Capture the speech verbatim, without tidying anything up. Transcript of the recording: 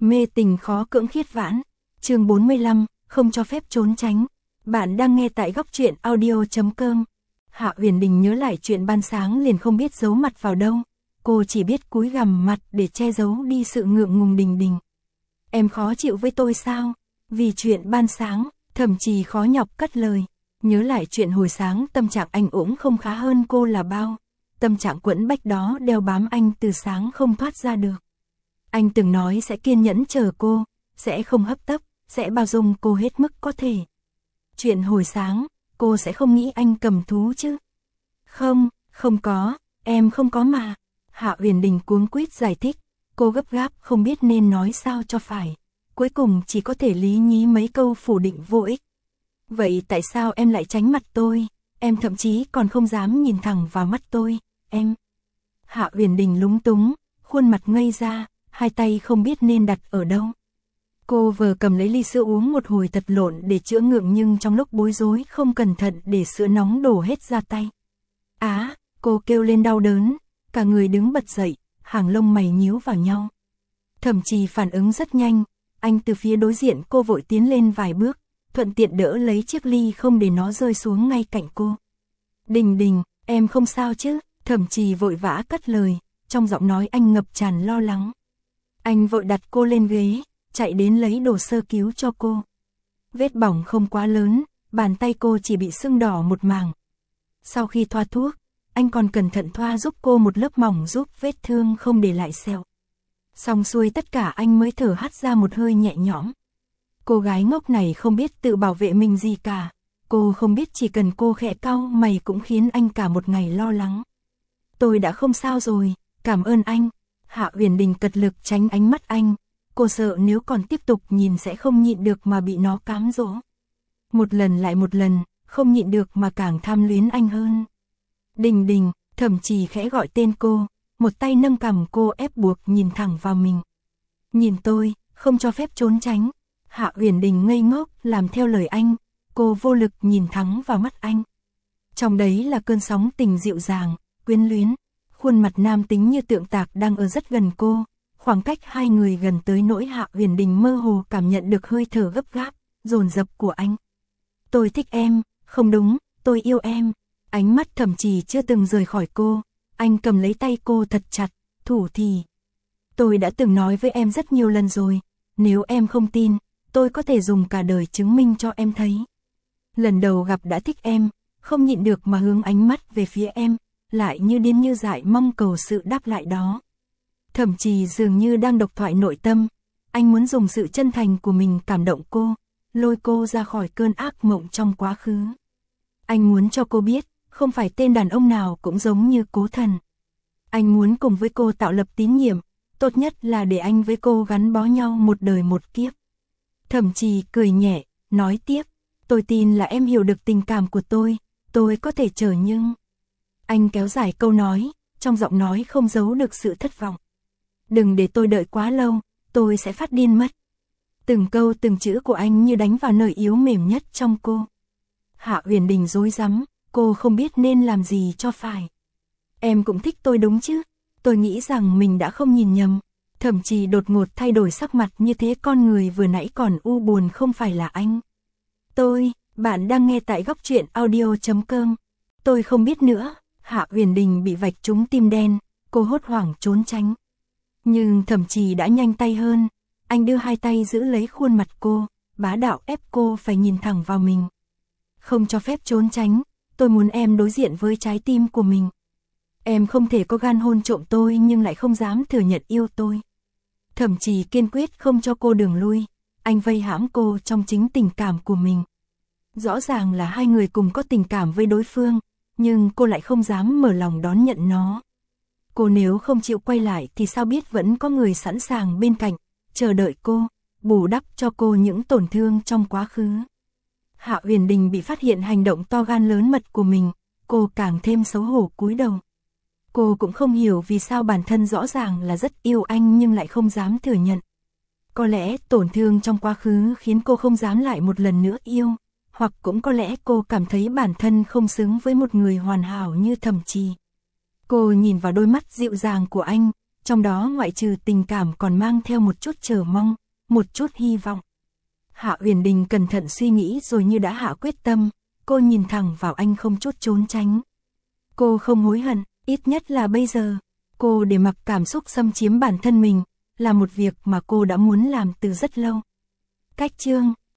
Mê tình khó cưỡng khiết vãn. Chương bốn mươi lăm, không cho phép trốn tránh. Bạn đang nghe tại góc truyện audio chấm com. Hạ Uyển Đình nhớ lại chuyện ban sáng liền không biết giấu mặt vào đâu. Cô chỉ biết cúi gằm mặt để che giấu đi sự ngượng ngùng Đình Đình. Em khó chịu với tôi sao? Vì chuyện ban sáng, Thẩm Trì khó nhọc cất lời. Nhớ lại chuyện hồi sáng, tâm trạng anh cũng không khá hơn cô là bao. Tâm trạng quẫn bách đó đeo bám anh từ sáng không thoát ra được. Anh từng nói sẽ kiên nhẫn chờ cô, sẽ không hấp tấp, sẽ bao dung cô hết mức có thể. Chuyện hồi sáng, cô sẽ không nghĩ anh cầm thú chứ? Không, không có, em không có mà. Hạ Uyển Đình cuống quýt giải thích, cô gấp gáp không biết nên nói sao cho phải. Cuối cùng chỉ có thể lý nhí mấy câu phủ định vô ích. Vậy tại sao em lại tránh mặt tôi? Em thậm chí còn không dám nhìn thẳng vào mắt tôi, em. Hạ Uyển Đình lúng túng, khuôn mặt ngây ra, hai tay không biết nên đặt ở đâu. Cô vừa cầm lấy ly sữa uống một hồi thật lộn để chữa ngượng, nhưng trong lúc bối rối không cẩn thận để sữa nóng đổ hết ra tay. Á, cô kêu lên đau đớn, cả người đứng bật dậy, hàng lông mày nhíu vào nhau. Thẩm Trì phản ứng rất nhanh, anh từ phía đối diện cô vội tiến lên vài bước, thuận tiện đỡ lấy chiếc ly không để nó rơi xuống ngay cạnh cô. Đình Đình, em không sao chứ? Thẩm Trì vội vã cất lời, trong giọng nói anh ngập tràn lo lắng. Anh vội đặt cô lên ghế, chạy đến lấy đồ sơ cứu cho cô. Vết bỏng không quá lớn, bàn tay cô chỉ bị sưng đỏ một mảng. Sau khi thoa thuốc, anh còn cẩn thận thoa giúp cô một lớp mỏng giúp vết thương không để lại sẹo. Xong xuôi tất cả anh mới thở hắt ra một hơi nhẹ nhõm. Cô gái ngốc này không biết tự bảo vệ mình gì cả. Cô không biết chỉ cần cô khẽ cau mày cũng khiến anh cả một ngày lo lắng. Tôi đã không sao rồi, cảm ơn anh. Hạ Uyển Đình cật lực tránh ánh mắt anh. Cô sợ nếu còn tiếp tục nhìn sẽ không nhịn được mà bị nó cám dỗ. Một lần lại một lần, không nhịn được mà càng tham luyến anh hơn. Đình Đình, Thẩm Trì khẽ gọi tên cô, một tay nâng cằm cô ép buộc nhìn thẳng vào mình. Nhìn tôi, không cho phép trốn tránh. Hạ Uyển Đình ngây ngốc làm theo lời anh, cô vô lực nhìn thẳng vào mắt anh. Trong đấy là cơn sóng tình dịu dàng, quyến luyến, khuôn mặt nam tính như tượng tạc đang ở rất gần cô. Khoảng cách hai người gần tới nỗi Hạ Uyển Đình mơ hồ cảm nhận được hơi thở gấp gáp, dồn dập của anh. Tôi thích em, không đúng, tôi yêu em. Ánh mắt Thẩm Trì chưa từng rời khỏi cô, anh cầm lấy tay cô thật chặt, thủ thì. Tôi đã từng nói với em rất nhiều lần rồi, nếu em không tin, tôi có thể dùng cả đời chứng minh cho em thấy. Lần đầu gặp đã thích em, không nhịn được mà hướng ánh mắt về phía em, lại như điên như dại mong cầu sự đáp lại đó. Thẩm Trì dường như đang độc thoại nội tâm, anh muốn dùng sự chân thành của mình cảm động cô, lôi cô ra khỏi cơn ác mộng trong quá khứ. Anh muốn cho cô biết, không phải tên đàn ông nào cũng giống như Cố Thần. Anh muốn cùng với cô tạo lập tín nhiệm, tốt nhất là để anh với cô gắn bó nhau một đời một kiếp. Thẩm Trì cười nhẹ, nói tiếp, tôi tin là em hiểu được tình cảm của tôi, tôi có thể chờ nhưng... Anh kéo dài câu nói, trong giọng nói không giấu được sự thất vọng. Đừng để tôi đợi quá lâu, tôi sẽ phát điên mất. Từng câu từng chữ của anh như đánh vào nơi yếu mềm nhất trong cô. Hạ Uyển Đình rối rắm, cô không biết nên làm gì cho phải. Em cũng thích tôi đúng chứ? Tôi nghĩ rằng mình đã không nhìn nhầm. Thẩm Trì đột ngột thay đổi sắc mặt như thế, con người vừa nãy còn u buồn không phải là anh. Tôi, bạn đang nghe tại góc truyện audio chấm com. Tôi không biết nữa. Hạ Uyển Đình bị vạch trúng tim đen, cô hốt hoảng trốn tránh. Nhưng Thẩm Trì đã nhanh tay hơn, anh đưa hai tay giữ lấy khuôn mặt cô, bá đạo ép cô phải nhìn thẳng vào mình. Không cho phép trốn tránh, tôi muốn em đối diện với trái tim của mình. Em không thể có gan hôn trộm tôi nhưng lại không dám thừa nhận yêu tôi. Thẩm Trì kiên quyết không cho cô đường lui, anh vây hãm cô trong chính tình cảm của mình. Rõ ràng là hai người cùng có tình cảm với đối phương, nhưng cô lại không dám mở lòng đón nhận nó. Cô nếu không chịu quay lại thì sao biết vẫn có người sẵn sàng bên cạnh, chờ đợi cô, bù đắp cho cô những tổn thương trong quá khứ. Hạ Uyển Đình bị phát hiện hành động to gan lớn mật của mình, cô càng thêm xấu hổ cúi đầu. Cô cũng không hiểu vì sao bản thân rõ ràng là rất yêu anh nhưng lại không dám thừa nhận. Có lẽ tổn thương trong quá khứ khiến cô không dám lại một lần nữa yêu, hoặc cũng có lẽ cô cảm thấy bản thân không xứng với một người hoàn hảo như Thẩm Trì. Cô nhìn vào đôi mắt dịu dàng của anh, trong đó ngoại trừ tình cảm còn mang theo một chút chờ mong, một chút hy vọng. Hạ Uyển Đình cẩn thận suy nghĩ rồi như đã hạ quyết tâm, cô nhìn thẳng vào anh không chút trốn tránh. Cô không hối hận, ít nhất là bây giờ, cô để mặc cảm xúc xâm chiếm bản thân mình, là một việc mà cô đã muốn làm từ rất lâu. Cách chương